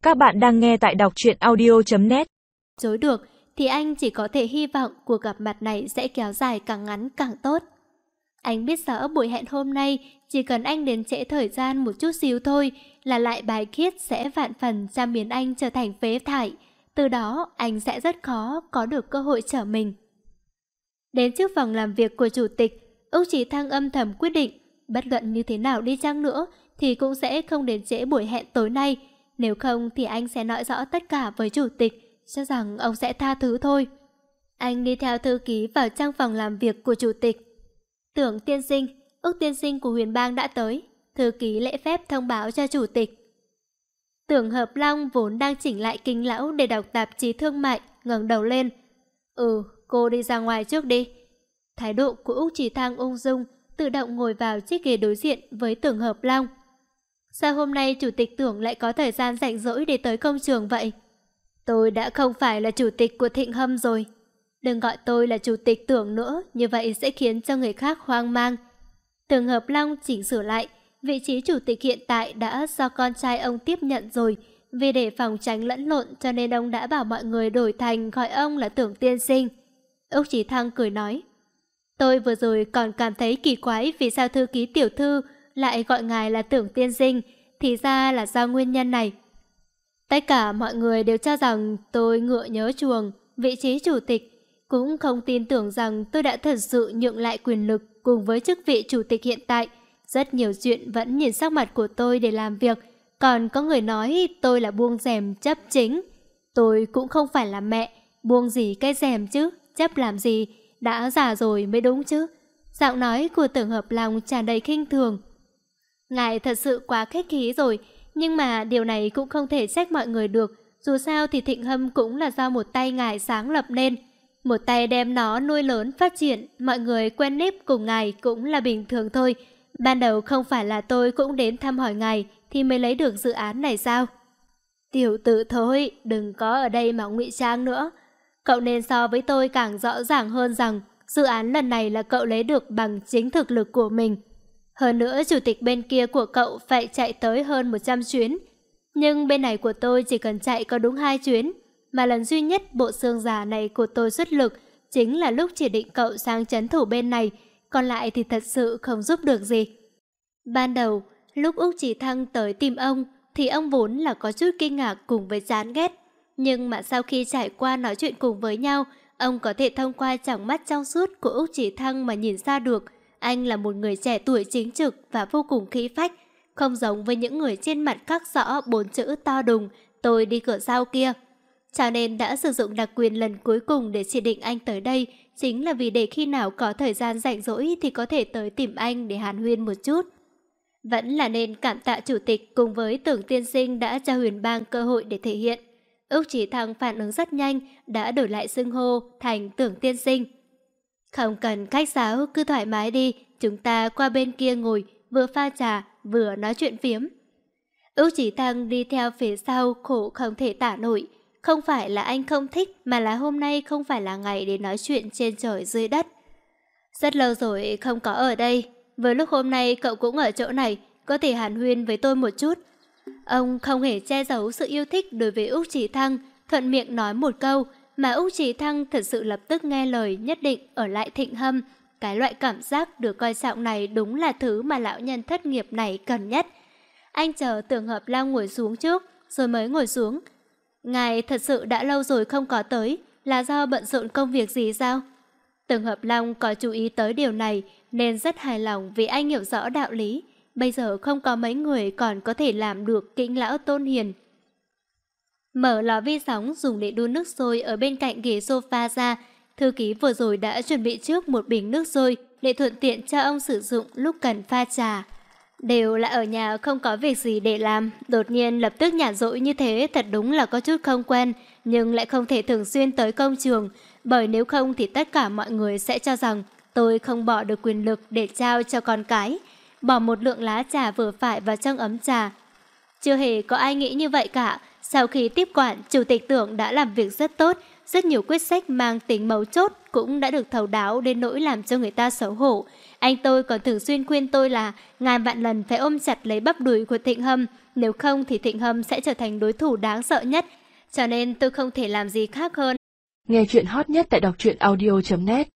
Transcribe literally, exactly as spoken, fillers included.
Các bạn đang nghe tại đọc truyện audio chấm net. Chối được thì anh chỉ có thể hy vọng cuộc gặp mặt này sẽ kéo dài càng ngắn càng tốt. Anh biết rõ buổi hẹn hôm nay chỉ cần anh đến trễ thời gian một chút xíu thôi là lại bài khiết sẽ vạn phần trăm biến anh trở thành phế thải. Từ đó anh sẽ rất khó có được cơ hội trở mình. Đến trước phòng làm việc của chủ tịch, Úc Chí Thăng âm thầm quyết định bất luận như thế nào đi chăng nữa thì cũng sẽ không đến trễ buổi hẹn tối nay. Nếu không thì anh sẽ nói rõ tất cả với chủ tịch, cho rằng ông sẽ tha thứ thôi. Anh đi theo thư ký vào trang phòng làm việc của chủ tịch. Tưởng tiên sinh, Úc tiên sinh của Huyền Bang đã tới. Thư ký lễ phép thông báo cho chủ tịch. Tưởng Hợp Long vốn đang chỉnh lại kính lão để đọc tạp chí thương mại, ngẩng đầu lên. Ừ, cô đi ra ngoài trước đi. Thái độ của Úc Chí Thăng ung dung, tự động ngồi vào chiếc ghế đối diện với Tưởng Hợp Long. Sao hôm nay chủ tịch Tưởng lại có thời gian rảnh rỗi để tới công trường vậy? Tôi đã không phải là chủ tịch của Thịnh Hâm rồi. Đừng gọi tôi là chủ tịch Tưởng nữa, như vậy sẽ khiến cho người khác hoang mang. Tưởng Hợp Long chỉnh sửa lại, vị trí chủ tịch hiện tại đã do con trai ông tiếp nhận rồi. Vì để phòng tránh lẫn lộn cho nên ông đã bảo mọi người đổi thành gọi ông là Tưởng tiên sinh. Úc Chí Thăng cười nói. Tôi vừa rồi còn cảm thấy kỳ quái vì sao thư ký tiểu thư lại gọi ngài là Tưởng tiên sinh, thì ra là do nguyên nhân này. Tất cả mọi người đều cho rằng tôi ngựa nhớ chuồng, vị trí chủ tịch, cũng không tin tưởng rằng tôi đã thật sự nhượng lại quyền lực cùng với chức vị chủ tịch hiện tại. Rất nhiều chuyện vẫn nhìn sắc mặt của tôi để làm việc, còn có người nói tôi là buông rèm chấp chính. Tôi cũng không phải là mẹ, buông gì cái rèm chứ, chấp làm gì, đã già rồi mới đúng chứ. Giọng nói của Tưởng Hợp Long tràn đầy khinh thường. Ngài thật sự quá khách khí rồi, nhưng mà điều này cũng không thể trách mọi người được. Dù sao thì Thịnh Hâm cũng là do một tay ngài sáng lập nên. Một tay đem nó nuôi lớn phát triển, mọi người quen nếp cùng ngài cũng là bình thường thôi. Ban đầu không phải là tôi cũng đến thăm hỏi ngài thì mới lấy được dự án này sao? Tiểu tử thôi, đừng có ở đây mà ngụy trang nữa. Cậu nên so với tôi càng rõ ràng hơn rằng dự án lần này là cậu lấy được bằng chính thực lực của mình. Hơn nữa chủ tịch bên kia của cậu phải chạy tới hơn một trăm chuyến. Nhưng bên này của tôi chỉ cần chạy có đúng hai chuyến. Mà lần duy nhất bộ xương già này của tôi xuất lực chính là lúc chỉ định cậu sang trấn thủ bên này. Còn lại thì thật sự không giúp được gì. Ban đầu, lúc Úc Chí Thăng tới tìm ông thì ông vốn là có chút kinh ngạc cùng với chán ghét. Nhưng mà sau khi trải qua nói chuyện cùng với nhau, ông có thể thông qua tròng mắt trong suốt của Úc Chí Thăng mà nhìn ra được anh là một người trẻ tuổi chính trực và vô cùng khí phách, không giống với những người trên mặt khắc rõ bốn chữ to đùng tôi đi cửa sau kia. Cho nên đã sử dụng đặc quyền lần cuối cùng để chỉ định anh tới đây, chính là vì để khi nào có thời gian rảnh rỗi thì có thể tới tìm anh để hàn huyên một chút. Vẫn là nên cảm tạ chủ tịch cùng với Tưởng tiên sinh đã cho Huyền Bang cơ hội để thể hiện. Úc Chí Thăng phản ứng rất nhanh, đã đổi lại xưng hô thành Tưởng tiên sinh. Không cần khách sáo, cứ thoải mái đi, chúng ta qua bên kia ngồi, vừa pha trà, vừa nói chuyện phiếm. Úc Chí Thăng đi theo phía sau khổ không thể tả nổi. Không phải là anh không thích, mà là hôm nay không phải là ngày để nói chuyện trên trời dưới đất. Rất lâu rồi không có ở đây, với lúc hôm nay cậu cũng ở chỗ này, có thể hàn huyên với tôi một chút. Ông không hề che giấu sự yêu thích đối với Úc Chí Thăng, thuận miệng nói một câu, mà Úc Chí Thăng thật sự lập tức nghe lời nhất định ở lại Thịnh Hâm. Cái loại cảm giác được coi trọng này đúng là thứ mà lão nhân thất nghiệp này cần nhất. Anh chờ Tưởng Hợp Long ngồi xuống trước, rồi mới ngồi xuống. Ngài thật sự đã lâu rồi không có tới, là do bận rộn công việc gì sao? Tưởng Hợp Long có chú ý tới điều này nên rất hài lòng vì anh hiểu rõ đạo lý. Bây giờ không có mấy người còn có thể làm được kính lão tôn hiền. Mở lò vi sóng dùng để đun nước sôi ở bên cạnh ghế sofa ra. Thư ký vừa rồi đã chuẩn bị trước một bình nước sôi để thuận tiện cho ông sử dụng lúc cần pha trà. Đều là ở nhà không có việc gì để làm, đột nhiên lập tức nhả rỗi như thế thật đúng là có chút không quen, nhưng lại không thể thường xuyên tới công trường, bởi nếu không thì tất cả mọi người sẽ cho rằng tôi không bỏ được quyền lực để trao cho con cái. Bỏ một lượng lá trà vừa phải vào trong ấm trà. Chưa hề có ai nghĩ như vậy cả. Sau khi tiếp quản, chủ tịch Tưởng đã làm việc rất tốt, rất nhiều quyết sách mang tính mấu chốt cũng đã được thấu đáo đến nỗi làm cho người ta xấu hổ. Anh tôi còn thường xuyên khuyên tôi là ngàn vạn lần phải ôm chặt lấy bắp đùi của Thịnh Hâm, nếu không thì Thịnh Hâm sẽ trở thành đối thủ đáng sợ nhất. Cho nên tôi không thể làm gì khác hơn. Nghe chuyện hot nhất tại đọc truyện audio chấm net.